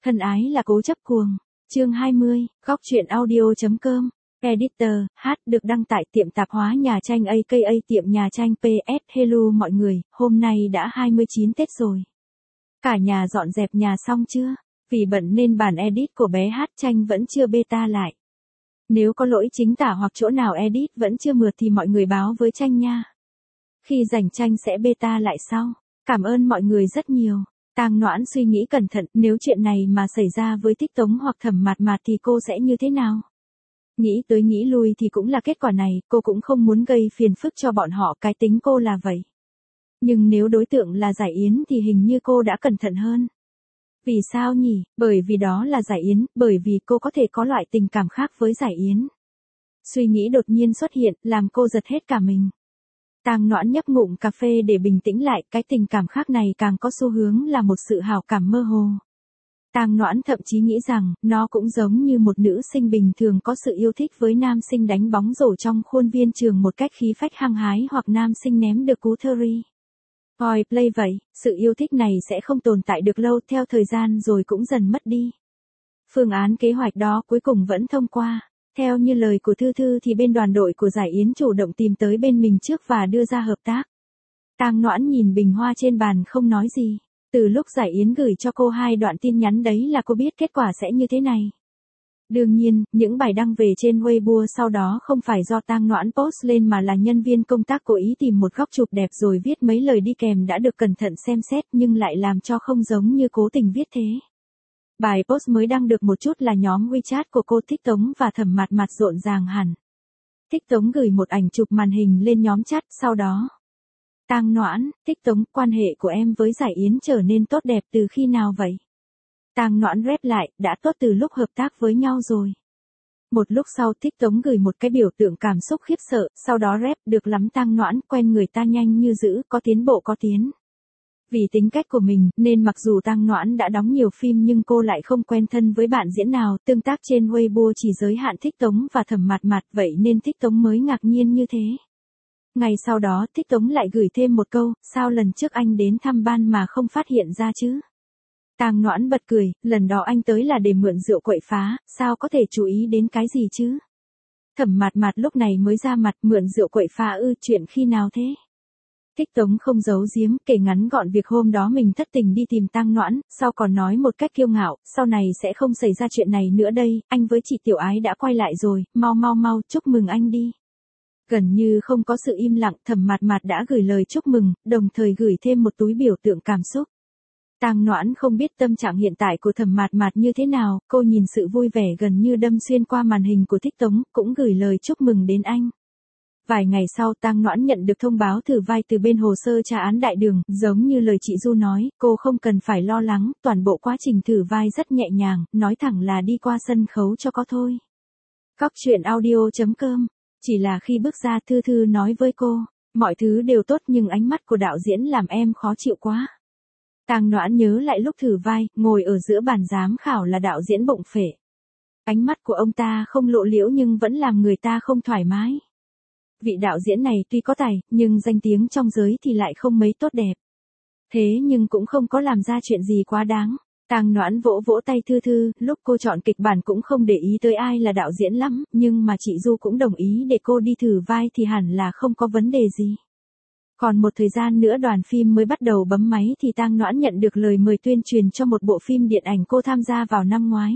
Thân ái là cố chấp cuồng. Chương 20, góc truyện audio.com. Editor, được đăng tại tiệm tạp hóa nhà tranh aka tiệm nhà tranh PS. Hello mọi người, hôm nay đã 29 Tết rồi. Cả nhà dọn dẹp nhà xong chưa? Vì bận nên bản edit của bé tranh vẫn chưa beta lại. Nếu có lỗi chính tả hoặc chỗ nào edit vẫn chưa mượt thì mọi người báo với tranh nha. Khi rảnh tranh sẽ beta lại sau. Cảm ơn mọi người rất nhiều. Tang Noãn suy nghĩ cẩn thận, nếu chuyện này mà xảy ra với Thích Tống hoặc Thẩm Mạt Mạt thì cô sẽ như thế nào? Nghĩ tới nghĩ lui thì cũng là kết quả này, cô cũng không muốn gây phiền phức cho bọn họ, cái tính cô là vậy. Nhưng nếu đối tượng là Giải Yến thì hình như cô đã cẩn thận hơn. Vì sao nhỉ? Bởi vì đó là Giải Yến, bởi vì cô có thể có loại tình cảm khác với Giải Yến. Suy nghĩ đột nhiên xuất hiện, làm cô giật hết cả mình. Tang Noãn nhấp ngụm cà phê để bình tĩnh lại, cái tình cảm khác này càng có xu hướng là một sự hảo cảm mơ hồ. Tang Noãn thậm chí nghĩ rằng, nó cũng giống như một nữ sinh bình thường có sự yêu thích với nam sinh đánh bóng rổ trong khuôn viên trường một cách khí phách hăng hái hoặc nam sinh ném được cú Curry. Point play vậy, sự yêu thích này sẽ không tồn tại được lâu, theo thời gian rồi cũng dần mất đi. Phương án kế hoạch đó cuối cùng vẫn thông qua. Theo như lời của Thư Thư thì bên đoàn đội của Giải Yến chủ động tìm tới bên mình trước và đưa ra hợp tác. Tang Noãn nhìn bình hoa trên bàn không nói gì. Từ lúc Giải Yến gửi cho cô 2 đoạn tin nhắn đấy là cô biết kết quả sẽ như thế này. Đương nhiên, những bài đăng về trên Weibo sau đó không phải do Tang Noãn post lên mà là nhân viên công tác cố ý tìm một góc chụp đẹp rồi viết mấy lời đi kèm đã được cẩn thận xem xét nhưng lại làm cho không giống như cố tình viết thế. Bài post mới đăng được một chút là nhóm WeChat của cô Thích Tống và Thẩm Mạt Mạt rộn ràng hẳn. Thích Tống gửi một ảnh chụp màn hình lên nhóm chat, sau đó. Tang Noãn, Thích Tống, quan hệ của em với Giải Yến trở nên tốt đẹp từ khi nào vậy? Tang Noãn rep lại, đã tốt từ lúc hợp tác với nhau rồi. Một lúc sau Thích Tống gửi một cái biểu tượng cảm xúc khiếp sợ, sau đó rep, được lắm Tang Noãn, quen người ta nhanh như dữ, có tiến bộ có tiến. Vì tính cách của mình, nên mặc dù Tang Noãn đã đóng nhiều phim nhưng cô lại không quen thân với bạn diễn nào, tương tác trên Weibo chỉ giới hạn Thích Tống và Thẩm Mạt Mạt, vậy nên Thích Tống mới ngạc nhiên như thế. Ngày sau đó Thích Tống lại gửi thêm một câu, sao lần trước anh đến thăm ban mà không phát hiện ra chứ? Tang Noãn bật cười, lần đó anh tới là để mượn rượu quậy phá, sao có thể chú ý đến cái gì chứ? Thẩm Mạt Mạt lúc này mới ra mặt, mượn rượu quậy phá ư, chuyện khi nào thế? Thích Tống không giấu giếm, kể ngắn gọn việc hôm đó mình thất tình đi tìm Tang Noãn, sau còn nói một cách kiêu ngạo, sau này sẽ không xảy ra chuyện này nữa đây, anh với chị Tiểu Ái đã quay lại rồi, mau, chúc mừng anh đi. Gần như không có sự im lặng, Thẩm Mạt Mạt đã gửi lời chúc mừng, đồng thời gửi thêm một túi biểu tượng cảm xúc. Tang Noãn không biết tâm trạng hiện tại của Thẩm Mạt Mạt như thế nào, cô nhìn sự vui vẻ gần như đâm xuyên qua màn hình của Thích Tống, cũng gửi lời chúc mừng đến anh. Vài ngày sau Tang Noãn nhận được thông báo thử vai từ bên hồ sơ tra án đại đường, giống như lời chị Du nói, cô không cần phải lo lắng, toàn bộ quá trình thử vai rất nhẹ nhàng, nói thẳng là đi qua sân khấu cho có thôi. Góc truyện audio.com. Chỉ là khi bước ra Thư Thư nói với cô, mọi thứ đều tốt nhưng ánh mắt của đạo diễn làm em khó chịu quá. Tang Noãn nhớ lại lúc thử vai, ngồi ở giữa bàn giám khảo là đạo diễn Bụng Phể. Ánh mắt của ông ta không lộ liễu nhưng vẫn làm người ta không thoải mái. Vị đạo diễn này tuy có tài, nhưng danh tiếng trong giới thì lại không mấy tốt đẹp. Thế nhưng cũng không có làm ra chuyện gì quá đáng. Tang Noãn vỗ vỗ tay Thư Thư, lúc cô chọn kịch bản cũng không để ý tới ai là đạo diễn lắm, nhưng mà chị Du cũng đồng ý để cô đi thử vai thì hẳn là không có vấn đề gì. Còn một thời gian nữa đoàn phim mới bắt đầu bấm máy thì Tang Noãn nhận được lời mời tuyên truyền cho một bộ phim điện ảnh cô tham gia vào năm ngoái.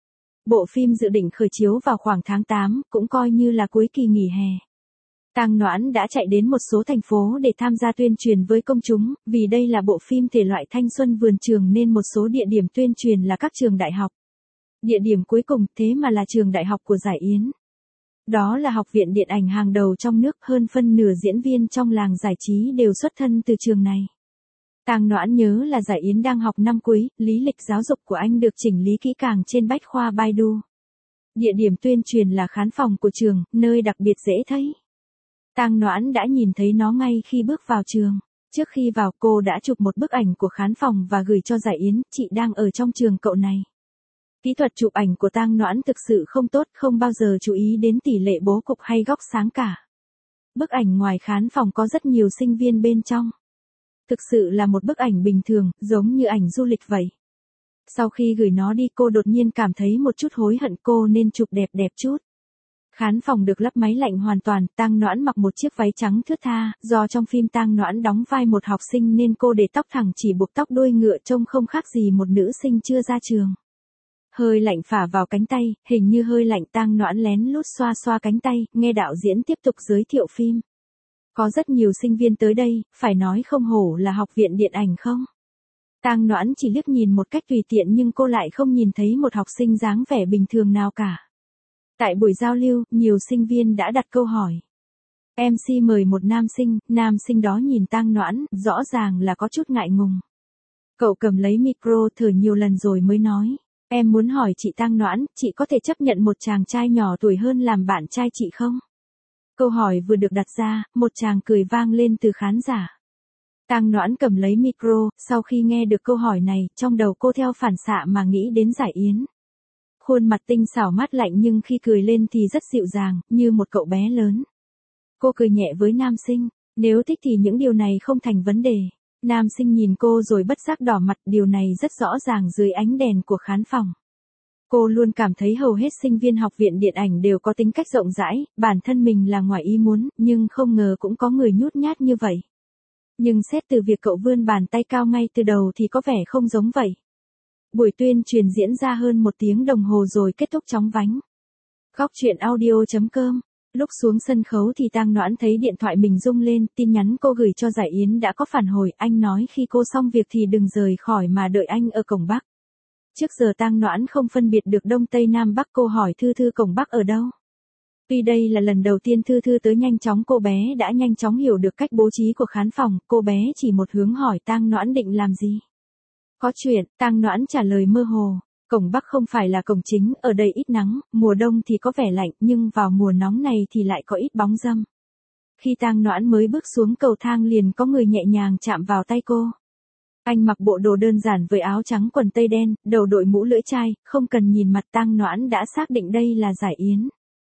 Bộ phim dự định khởi chiếu vào khoảng tháng 8, cũng coi như là cuối kỳ nghỉ hè. Tang Noãn đã chạy đến một số thành phố để tham gia tuyên truyền với công chúng, vì đây là bộ phim thể loại thanh xuân vườn trường nên một số địa điểm tuyên truyền là các trường đại học. Địa điểm cuối cùng thế mà là trường đại học của Giải Yến. Đó là học viện điện ảnh hàng đầu trong nước, hơn phân nửa diễn viên trong làng giải trí đều xuất thân từ trường này. Tang Noãn nhớ là Giải Yến đang học năm cuối, lý lịch giáo dục của anh được chỉnh lý kỹ càng trên bách khoa Baidu. Địa điểm tuyên truyền là khán phòng của trường, nơi đặc biệt dễ thấy. Tang Noãn đã nhìn thấy nó ngay khi bước vào trường. Trước khi vào cô đã chụp một bức ảnh của khán phòng và gửi cho Giải Yến, chị đang ở trong trường cậu này. Kỹ thuật chụp ảnh của Tang Noãn thực sự không tốt, không bao giờ chú ý đến tỷ lệ bố cục hay góc sáng cả. Bức ảnh ngoài khán phòng có rất nhiều sinh viên bên trong. Thực sự là một bức ảnh bình thường, giống như ảnh du lịch vậy. Sau khi gửi nó đi cô đột nhiên cảm thấy một chút hối hận, cô nên chụp đẹp đẹp chút. Khán phòng được lắp máy lạnh hoàn toàn, Tang Noãn mặc một chiếc váy trắng thướt tha, do trong phim Tang Noãn đóng vai một học sinh nên cô để tóc thẳng chỉ buộc tóc đuôi ngựa trông không khác gì một nữ sinh chưa ra trường. Hơi lạnh phả vào cánh tay, hình như hơi lạnh, Tang Noãn lén lút xoa xoa cánh tay, nghe đạo diễn tiếp tục giới thiệu phim. Có rất nhiều sinh viên tới đây, phải nói không hổ là học viện điện ảnh không? Tang Noãn chỉ liếc nhìn một cách tùy tiện nhưng cô lại không nhìn thấy một học sinh dáng vẻ bình thường nào cả. Tại buổi giao lưu, nhiều sinh viên đã đặt câu hỏi. MC mời một nam sinh đó nhìn Tang Noãn, rõ ràng là có chút ngại ngùng. Cậu cầm lấy micro thử nhiều lần rồi mới nói. Em muốn hỏi chị Tang Noãn, chị có thể chấp nhận một chàng trai nhỏ tuổi hơn làm bạn trai chị không? Câu hỏi vừa được đặt ra, một tràng cười vang lên từ khán giả. Tang Noãn cầm lấy micro, sau khi nghe được câu hỏi này, trong đầu cô theo phản xạ mà nghĩ đến Giải Yến. Khuôn mặt tinh xảo mát lạnh nhưng khi cười lên thì rất dịu dàng, như một cậu bé lớn. Cô cười nhẹ với nam sinh, nếu thích thì những điều này không thành vấn đề. Nam sinh nhìn cô rồi bất giác đỏ mặt, điều này rất rõ ràng dưới ánh đèn của khán phòng. Cô luôn cảm thấy hầu hết sinh viên học viện điện ảnh đều có tính cách rộng rãi, bản thân mình là ngoài ý muốn, nhưng không ngờ cũng có người nhút nhát như vậy. Nhưng xét từ việc cậu vươn bàn tay cao ngay từ đầu thì có vẻ không giống vậy. Buổi tuyên truyền diễn ra hơn 1 tiếng đồng hồ rồi kết thúc chóng vánh. Góc truyện audio.com. Lúc xuống sân khấu thì Tang Noãn thấy điện thoại mình rung lên, tin nhắn cô gửi cho Giải Yến đã có phản hồi, anh nói khi cô xong việc thì đừng rời khỏi mà đợi anh ở cổng Bắc. Trước giờ Tang Noãn không phân biệt được Đông Tây Nam Bắc, cô hỏi Thư Thư cổng Bắc ở đâu. Tuy đây là lần đầu tiên Thư Thư tới nhanh chóng, cô bé đã nhanh chóng hiểu được cách bố trí của khán phòng, cô bé chỉ một hướng hỏi Tang Noãn định làm gì. Có chuyện, Tang Noãn trả lời mơ hồ. Cổng Bắc không phải là cổng chính, ở đây ít nắng, mùa đông thì có vẻ lạnh, nhưng vào mùa nóng này thì lại có ít bóng râm. Khi Tang Noãn mới bước xuống cầu thang liền có người nhẹ nhàng chạm vào tay cô. Anh mặc bộ đồ đơn giản với áo trắng quần tây đen, đầu đội mũ lưỡi chai, không cần nhìn mặt Tang Noãn đã xác định đây là Giải Yến.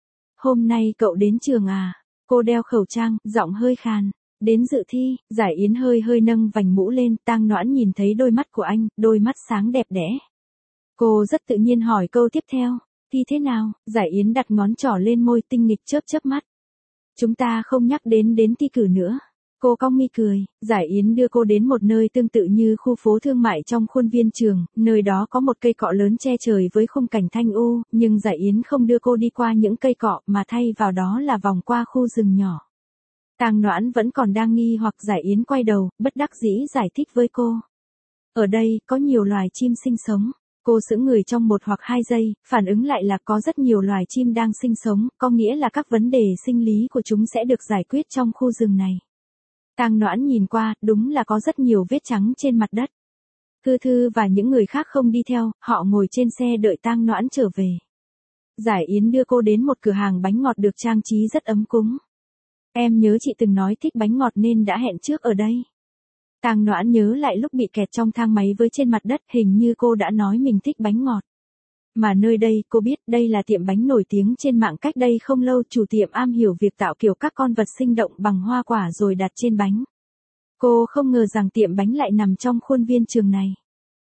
Hôm nay cậu đến trường à? Cô đeo khẩu trang, giọng hơi khàn. Đến dự thi, Giải Yến hơi nâng vành mũ lên, Tang Noãn nhìn thấy đôi mắt của anh, đôi mắt sáng đẹp đẽ. Cô rất tự nhiên hỏi câu tiếp theo, thi thế nào? Giải Yến đặt ngón trỏ lên môi, tinh nghịch chớp mắt. Chúng ta không nhắc đến thi cử nữa. Cô cong mi cười, Giải Yến đưa cô đến một nơi tương tự như khu phố thương mại trong khuôn viên trường, nơi đó có một cây cọ lớn che trời với khung cảnh thanh u, nhưng Giải Yến không đưa cô đi qua những cây cọ mà thay vào đó là vòng qua khu rừng nhỏ. Tang Noãn vẫn còn đang nghi hoặc, Giải Yến quay đầu, bất đắc dĩ giải thích với cô. Ở đây, có nhiều loài chim sinh sống. Cô sững người trong 1 hoặc 2 giây, phản ứng lại là có rất nhiều loài chim đang sinh sống, có nghĩa là các vấn đề sinh lý của chúng sẽ được giải quyết trong khu rừng này. Tang Noãn nhìn qua, đúng là có rất nhiều vết trắng trên mặt đất. Thư Thư và những người khác không đi theo, họ ngồi trên xe đợi Tang Noãn trở về. Giải Yến đưa cô đến một cửa hàng bánh ngọt được trang trí rất ấm cúng. Em nhớ chị từng nói thích bánh ngọt nên đã hẹn trước ở đây. Tang Noãn nhớ lại lúc bị kẹt trong thang máy với trên mặt đất, hình như cô đã nói mình thích bánh ngọt. Mà nơi đây, cô biết đây là tiệm bánh nổi tiếng trên mạng cách đây không lâu, chủ tiệm am hiểu việc tạo kiểu các con vật sinh động bằng hoa quả rồi đặt trên bánh. Cô không ngờ rằng tiệm bánh lại nằm trong khuôn viên trường này.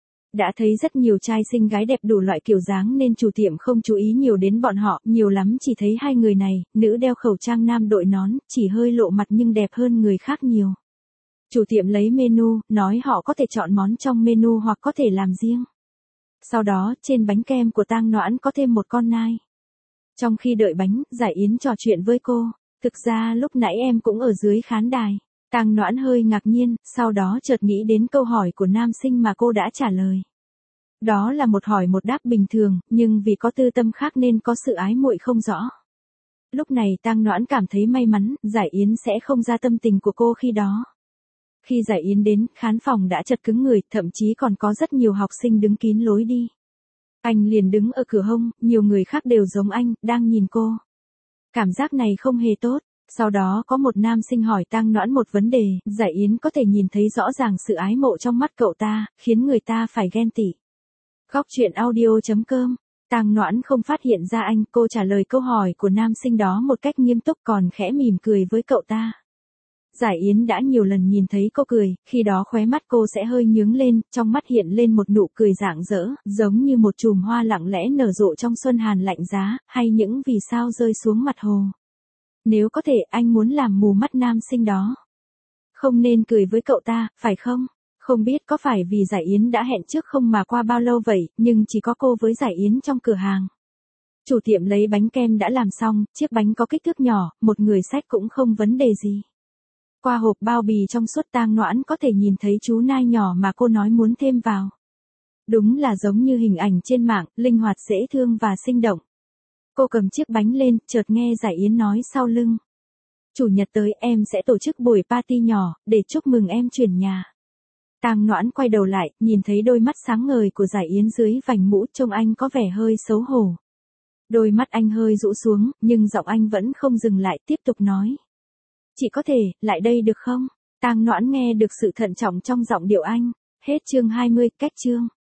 Đã thấy rất nhiều trai xinh gái đẹp đủ loại kiểu dáng nên chủ tiệm không chú ý nhiều đến bọn họ, nhiều lắm chỉ thấy 2 người này, nữ đeo khẩu trang nam đội nón, chỉ hơi lộ mặt nhưng đẹp hơn người khác nhiều. Chủ tiệm lấy menu, nói họ có thể chọn món trong menu hoặc có thể làm riêng. Sau đó, trên bánh kem của Tang Noãn có thêm một con nai. Trong khi đợi bánh, Giải Yến trò chuyện với cô. Thực ra lúc nãy em cũng ở dưới khán đài. Tang Noãn hơi ngạc nhiên, sau đó chợt nghĩ đến câu hỏi của nam sinh mà cô đã trả lời. Đó là một hỏi một đáp bình thường, nhưng vì có tư tâm khác nên có sự ái muội không rõ. Lúc này Tang Noãn cảm thấy may mắn, Giải Yến sẽ không ra tâm tình của cô khi đó. Khi Giải Yến đến, khán phòng đã chật cứng người, thậm chí còn có rất nhiều học sinh đứng kín lối đi. Anh liền đứng ở cửa hông, nhiều người khác đều giống anh, đang nhìn cô. Cảm giác này không hề tốt. Sau đó có một nam sinh hỏi Tang Noãn một vấn đề, Giải Yến có thể nhìn thấy rõ ràng sự ái mộ trong mắt cậu ta, khiến người ta phải ghen tị. Góc truyện audio.com. Tang Noãn không phát hiện ra anh, cô trả lời câu hỏi của nam sinh đó một cách nghiêm túc còn khẽ mỉm cười với cậu ta. Giải Yến đã nhiều lần nhìn thấy cô cười, khi đó khóe mắt cô sẽ hơi nhướng lên, trong mắt hiện lên một nụ cười rạng rỡ, giống như một chùm hoa lặng lẽ nở rộ trong xuân hàn lạnh giá, hay những vì sao rơi xuống mặt hồ. Nếu có thể anh muốn làm mù mắt nam sinh đó. Không nên cười với cậu ta, phải không? Không biết có phải vì Giải Yến đã hẹn trước không mà qua bao lâu vậy, nhưng chỉ có cô với Giải Yến trong cửa hàng. Chủ tiệm lấy bánh kem đã làm xong, chiếc bánh có kích thước nhỏ, một người xách cũng không vấn đề gì. Qua hộp bao bì trong suốt Tang Noãn có thể nhìn thấy chú nai nhỏ mà cô nói muốn thêm vào. Đúng là giống như hình ảnh trên mạng, linh hoạt dễ thương và sinh động. Cô cầm chiếc bánh lên, chợt nghe Giải Yến nói sau lưng. Chủ nhật tới em sẽ tổ chức buổi party nhỏ, để chúc mừng em chuyển nhà. Tang Noãn quay đầu lại, nhìn thấy đôi mắt sáng ngời của Giải Yến dưới vành mũ, trông anh có vẻ hơi xấu hổ. Đôi mắt anh hơi rũ xuống, nhưng giọng anh vẫn không dừng lại, tiếp tục nói. Chị có thể, lại đây được không? Tang Noãn nghe được sự thận trọng trong giọng điệu anh. Hết chương 20, cách chương.